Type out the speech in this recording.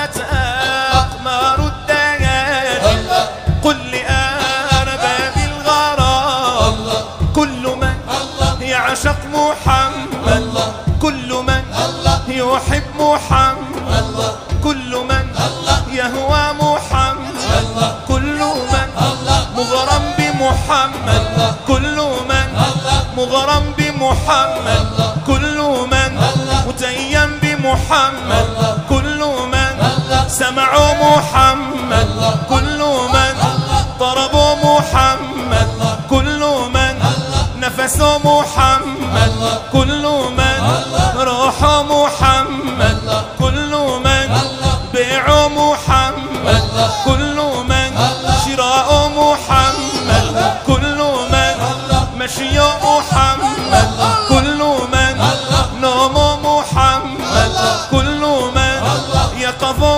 ضربت أقمار الديان. قل لأرباب الغرام كل من يعشق محمد، كل من يحب محمد، كل من يهوى محمد، كل من مغرم بمحمد، كل من مغرم بمحمد، كل من متيم بمحمد، كل من سمعوا محمد، كل من ضربوا محمد، كل من نفسوا محمد، كل من روحوا محمد، كل من بيعوا محمد، كل من شراء محمد، كل من مشيوا محمد، كل من نوموا محمد، كل من يقظوا